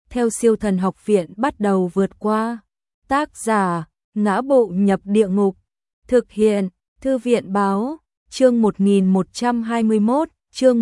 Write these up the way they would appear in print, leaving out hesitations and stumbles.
theo siêu thần học viện bắt đầu vượt qua. Tác giả, Ngã Bộ Nhập Địa Ngục. Thực hiện, Thư viện Báo. Chương 1121, chương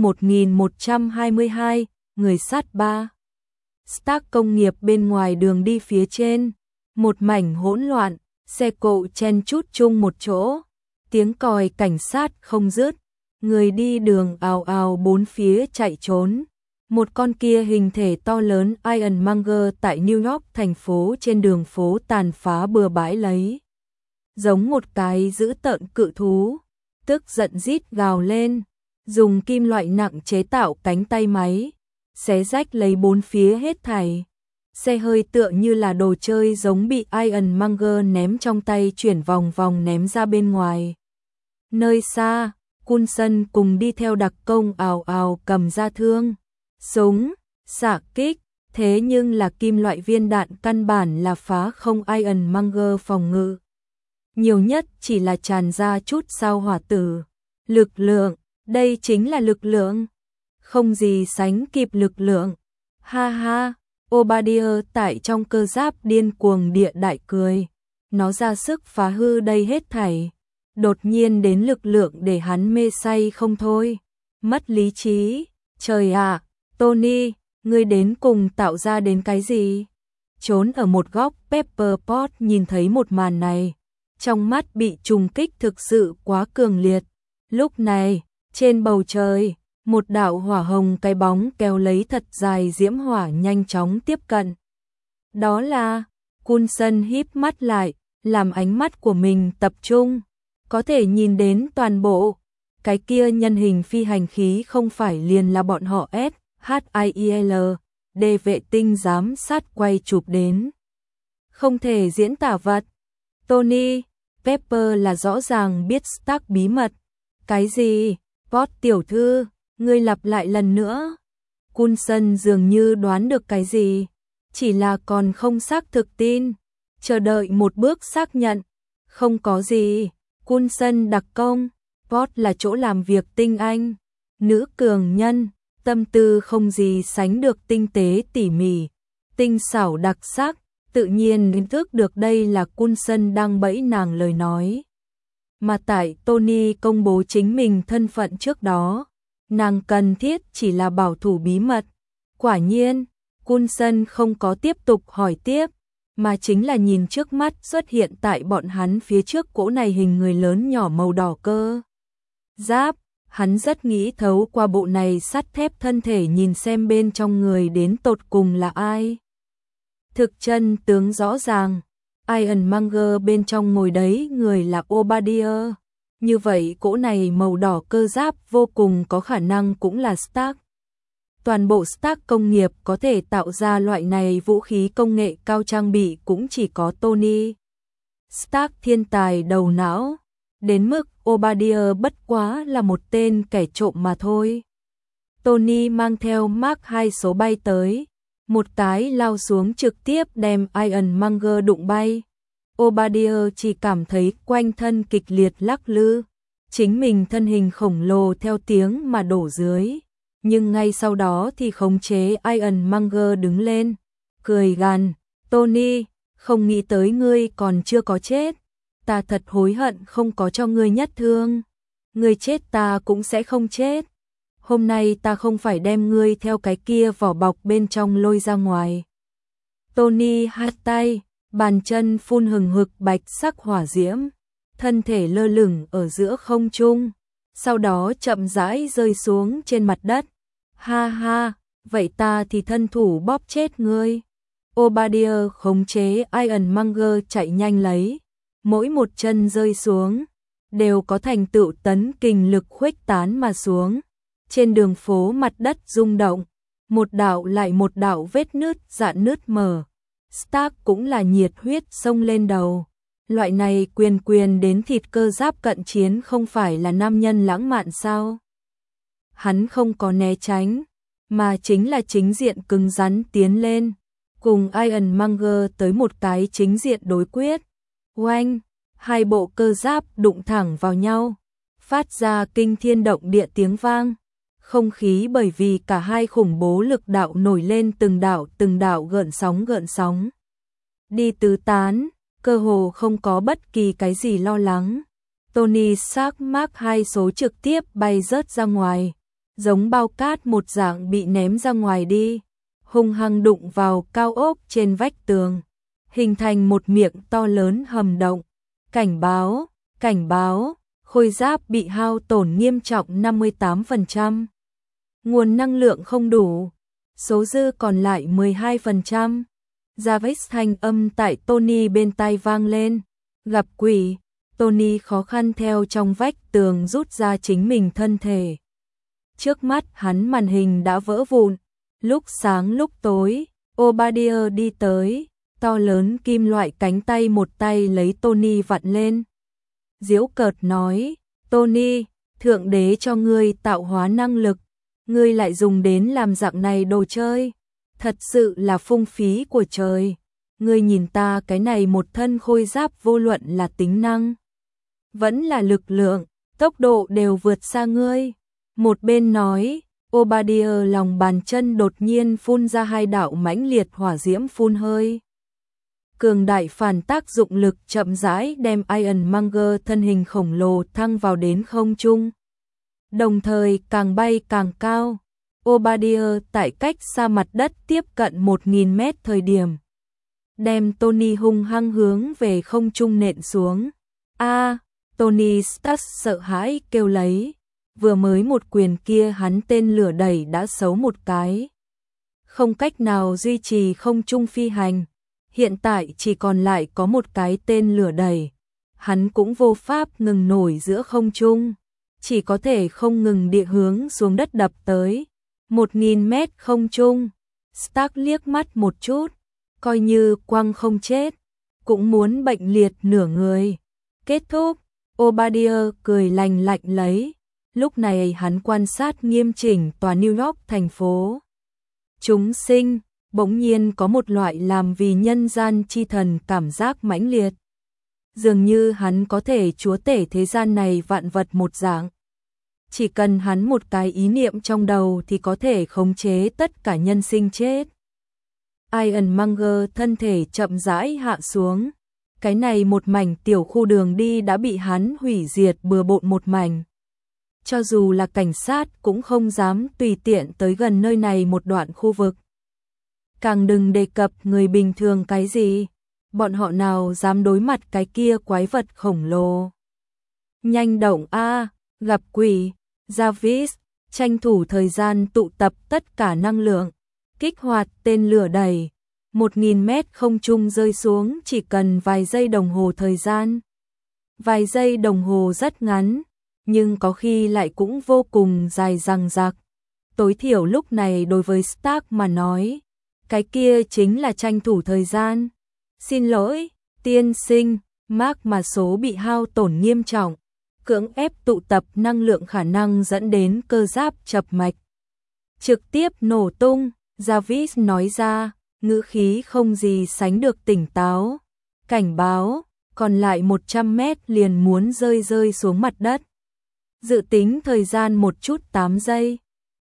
1122, Người sát 3. Stark công nghiệp bên ngoài đường đi phía trên. Một mảnh hỗn loạn, xe cộ chen chúc chung một chỗ. Tiếng còi cảnh sát không dứt. Người đi đường ào ào bốn phía chạy trốn. Một con kia hình thể to lớn Ironmonger tại New York thành phố trên đường phố tàn phá bừa bãi lấy. Giống một cái dữ tợn cự thú, tức giận rít gào lên, dùng kim loại nặng chế tạo cánh tay máy, xé rách lấy bốn phía hết thảy. Xe hơi tựa như là đồ chơi giống bị Ironmonger ném trong tay chuyển vòng vòng ném ra bên ngoài. Nơi xa, Coulson cùng đi theo đặc công ào ào cầm ra thương, súng, xạ kích, thế nhưng là kim loại viên đạn căn bản là phá không Ironmonger phòng ngự. Nhiều nhất chỉ là tràn ra chút sao hỏa tử. Lực lượng, đây chính là lực lượng. Không gì sánh kịp lực lượng. Ha ha, Obadiah tại trong cơ giáp điên cuồng địa đại cười. Nó ra sức phá hư đây hết thảy. Đột nhiên đến lực lượng để hắn mê say không thôi. Mất lý trí. Trời ạ, Tony, ngươi đến cùng tạo ra đến cái gì? Trốn ở một góc Pepper Pot nhìn thấy một màn này. Trong mắt bị trùng kích thực sự quá cường liệt. Lúc này, trên bầu trời, một đạo hỏa hồng cái bóng kéo lấy thật dài diễm hỏa nhanh chóng tiếp cận. Đó là, Coulson híp mắt lại, làm ánh mắt của mình tập trung, có thể nhìn đến toàn bộ. Cái kia nhân hình phi hành khí không phải liền là bọn họ SHIEL, để vệ tinh giám sát quay chụp đến. Không thể diễn tả vật. Tony, Pepper là rõ ràng biết Stark bí mật. Cái gì? Pot tiểu thư, ngươi lặp lại lần nữa. Coulson dường như đoán được cái gì, chỉ là còn không xác thực tin, chờ đợi một bước xác nhận. Không có gì, Coulson đặc công, Pot là chỗ làm việc tinh anh, nữ cường nhân, tâm tư không gì sánh được tinh tế tỉ mỉ, tinh xảo đặc sắc. Tự nhiên nhận thức được đây là Coulson đang bẫy nàng lời nói. Mà tại Tony công bố chính mình thân phận trước đó, nàng cần thiết chỉ là bảo thủ bí mật. Quả nhiên, Coulson không có tiếp tục hỏi tiếp, mà chính là nhìn trước mắt xuất hiện tại bọn hắn phía trước cỗ này hình người lớn nhỏ màu đỏ cơ giáp. Hắn rất nghĩ thấu qua bộ này sắt thép thân thể nhìn xem bên trong người đến tột cùng là ai. Thực chân tướng rõ ràng, Ironmonger bên trong ngồi đấy người là Obadiah. Như vậy cỗ này màu đỏ cơ giáp vô cùng có khả năng cũng là Stark. Toàn bộ Stark công nghiệp có thể tạo ra loại này vũ khí công nghệ cao trang bị cũng chỉ có Tony Stark, thiên tài đầu não. Đến mức Obadiah bất quá là một tên kẻ trộm mà thôi. Tony mang theo Mark 2 số bay tới. Một cái lao xuống trực tiếp đem Ironmonger đụng bay. Obadiah chỉ cảm thấy quanh thân kịch liệt lắc lư. Chính mình thân hình khổng lồ theo tiếng mà đổ dưới. Nhưng ngay sau đó thì khống chế Ironmonger đứng lên. Cười gằn, Tony, không nghĩ tới ngươi còn chưa có chết. Ta thật hối hận không có cho ngươi nhất thương. Ngươi chết ta cũng sẽ không chết. Hôm nay ta không phải đem ngươi theo cái kia vỏ bọc bên trong lôi ra ngoài. Tony hất tay, bàn chân phun hừng hực bạch sắc hỏa diễm, thân thể lơ lửng ở giữa không trung, sau đó chậm rãi rơi xuống trên mặt đất. Ha ha, vậy ta thì thân thủ bóp chết ngươi. Obadiah khống chế Ironmonger chạy nhanh lấy, mỗi một chân rơi xuống đều có thành tựu tấn kình lực khuếch tán mà xuống. Trên đường phố mặt đất rung động, một đạo lại một đạo vết nứt rạn nứt mở. Stark cũng là nhiệt huyết xông lên đầu. Loại này quyền đến thịt cơ giáp cận chiến không phải là nam nhân lãng mạn sao? Hắn không có né tránh, mà chính là chính diện cứng rắn tiến lên, cùng Ironmonger tới một cái chính diện đối quyết. Oanh, hai bộ cơ giáp đụng thẳng vào nhau, phát ra kinh thiên động địa tiếng vang. Không khí bởi vì cả hai khủng bố lực đạo nổi lên từng đạo gợn sóng. Đi tứ tán, cơ hồ không có bất kỳ cái gì lo lắng. Tony Stark Mark 2 số trực tiếp bay rớt ra ngoài, giống bao cát một dạng bị ném ra ngoài đi, hung hăng đụng vào cao ốc trên vách tường, hình thành một miệng to lớn hầm động. Cảnh báo, khôi giáp bị hao tổn nghiêm trọng 58%. Nguồn năng lượng không đủ, số dư còn lại 12%. Jarvis thanh âm tại Tony bên tai vang lên. Gặp quỷ, Tony khó khăn theo trong vách tường rút ra chính mình thân thể. Trước mắt hắn màn hình đã vỡ vụn, lúc sáng lúc tối, Obadiah đi tới, to lớn kim loại cánh tay một tay lấy Tony vặn lên. Giễu cợt nói, Tony, thượng đế cho ngươi tạo hóa năng lực, ngươi lại dùng đến làm dạng này đồ chơi, thật sự là phung phí của trời. Ngươi nhìn ta cái này một thân khôi giáp vô luận là tính năng, vẫn là lực lượng, tốc độ đều vượt xa ngươi. Một bên nói, Obadiah lòng bàn chân đột nhiên phun ra hai đạo mãnh liệt hỏa diễm phun hơi. Cường đại phản tác dụng lực chậm rãi đem Ironmonger thân hình khổng lồ thăng vào đến không trung. Đồng thời càng bay càng cao, Obadiah tại cách xa mặt đất tiếp cận 1000 mét thời điểm, đem Tony hung hăng hướng về không trung nện xuống. Tony Stark sợ hãi kêu lấy, vừa mới một quyền kia hắn tên lửa đẩy đã xấu một cái, không cách nào duy trì không trung phi hành. Hiện tại chỉ còn lại có một cái tên lửa đẩy, hắn cũng vô pháp ngừng nổi giữa không trung, chỉ có thể không ngừng địa hướng xuống đất đập tới. 1000 mét không trung, Stark liếc mắt một chút, coi như quăng không chết, cũng muốn bệnh liệt nửa người. Kết thúc, Obadiah cười lành lạnh lấy, lúc này hắn quan sát nghiêm chỉnh tòa New York thành phố. Chúng sinh, bỗng nhiên có một loại làm vì nhân gian chi thần cảm giác mãnh liệt. Dường như hắn có thể chúa tể thế gian này vạn vật một dạng. Chỉ cần hắn một cái ý niệm trong đầu thì có thể khống chế tất cả nhân sinh chết. Ironmonger thân thể chậm rãi hạ xuống. Cái này một mảnh tiểu khu đường đi đã bị hắn hủy diệt bừa bộn một mảnh. Cho dù là cảnh sát cũng không dám tùy tiện tới gần nơi này một đoạn khu vực. Càng đừng đề cập người bình thường cái gì, bọn họ nào dám đối mặt cái kia quái vật khổng lồ. Nhanh động gặp quỷ, Jarvis, tranh thủ thời gian tụ tập tất cả năng lượng, kích hoạt tên lửa đẩy, 1000 mét không trung rơi xuống chỉ cần vài giây đồng hồ thời gian. Vài giây đồng hồ rất ngắn, nhưng có khi lại cũng vô cùng dài dằng dặc. Tối thiểu lúc này đối với Stark mà nói, cái kia chính là tranh thủ thời gian. Xin lỗi, tiên sinh, Mark mà số bị hao tổn nghiêm trọng, cưỡng ép tụ tập năng lượng khả năng dẫn đến cơ giáp chập mạch, trực tiếp nổ tung, Jarvis nói ra, ngữ khí không gì sánh được tỉnh táo. Cảnh báo, còn lại 100 mét liền muốn rơi xuống mặt đất. Dự tính thời gian một chút 8 giây.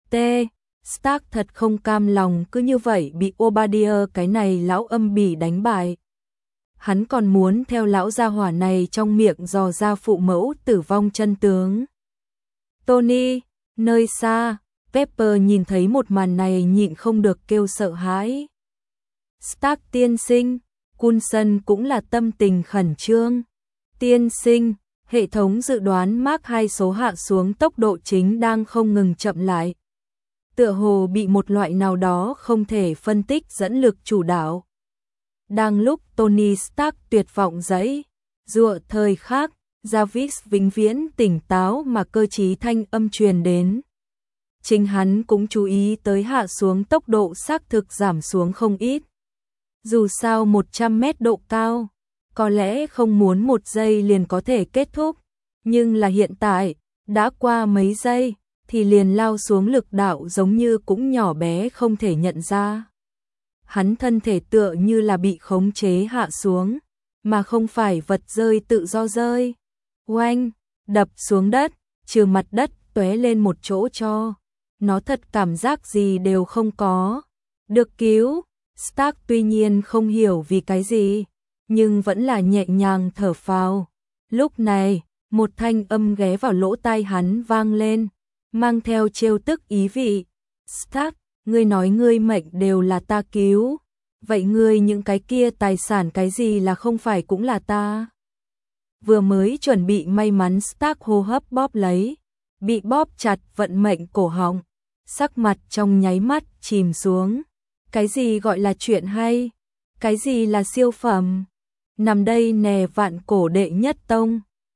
Stark thật không cam lòng cứ như vậy bị Obadiah cái này lão âm bỉ đánh bại. Hắn còn muốn theo lão gia hỏa này trong miệng dò ra phụ mẫu tử vong chân tướng. Tony, nơi xa, Pepper nhìn thấy một màn này nhịn không được kêu sợ hãi. Stark tiên sinh, Coulson cũng là tâm tình khẩn trương. Tiên sinh, hệ thống dự đoán Mark 2 số hạ xuống tốc độ chính đang không ngừng chậm lại. Tựa hồ bị một loại nào đó không thể phân tích dẫn lực chủ đạo. Đang lúc Tony Stark tuyệt vọng giãy giụa thời khắc, Jarvis vĩnh viễn tỉnh táo mà cơ trí thanh âm truyền đến. Chính hắn cũng chú ý tới hạ xuống tốc độ xác thực giảm xuống không ít. Dù sao 100 mét độ cao, có lẽ không muốn một giây liền có thể kết thúc, nhưng là hiện tại, đã qua mấy giây, thì liền lao xuống lực đạo giống như cũng nhỏ bé không thể nhận ra. Hắn thân thể tựa như là bị khống chế hạ xuống, mà không phải vật rơi tự do rơi. Oanh, đập xuống đất, trừ mặt đất tóe lên một chỗ cho. nó thật cảm giác gì đều không có. Được cứu, Stark tuy nhiên không hiểu vì cái gì, nhưng vẫn là nhẹ nhàng thở phào. Lúc này, một thanh âm ghé vào lỗ tai hắn vang lên, mang theo trêu tức ý vị. Stark, ngươi nói ngươi mệnh đều là ta cứu, vậy ngươi những cái kia tài sản cái gì là không phải cũng là ta? Vừa mới chuẩn bị may mắn Stark hô hấp bóp lấy, bị bóp chặt vận mệnh cổ họng, sắc mặt trong nháy mắt chìm xuống. Cái gì gọi là chuyện hay? Cái gì là siêu phẩm? Nằm đây nè vạn cổ đệ nhất tông.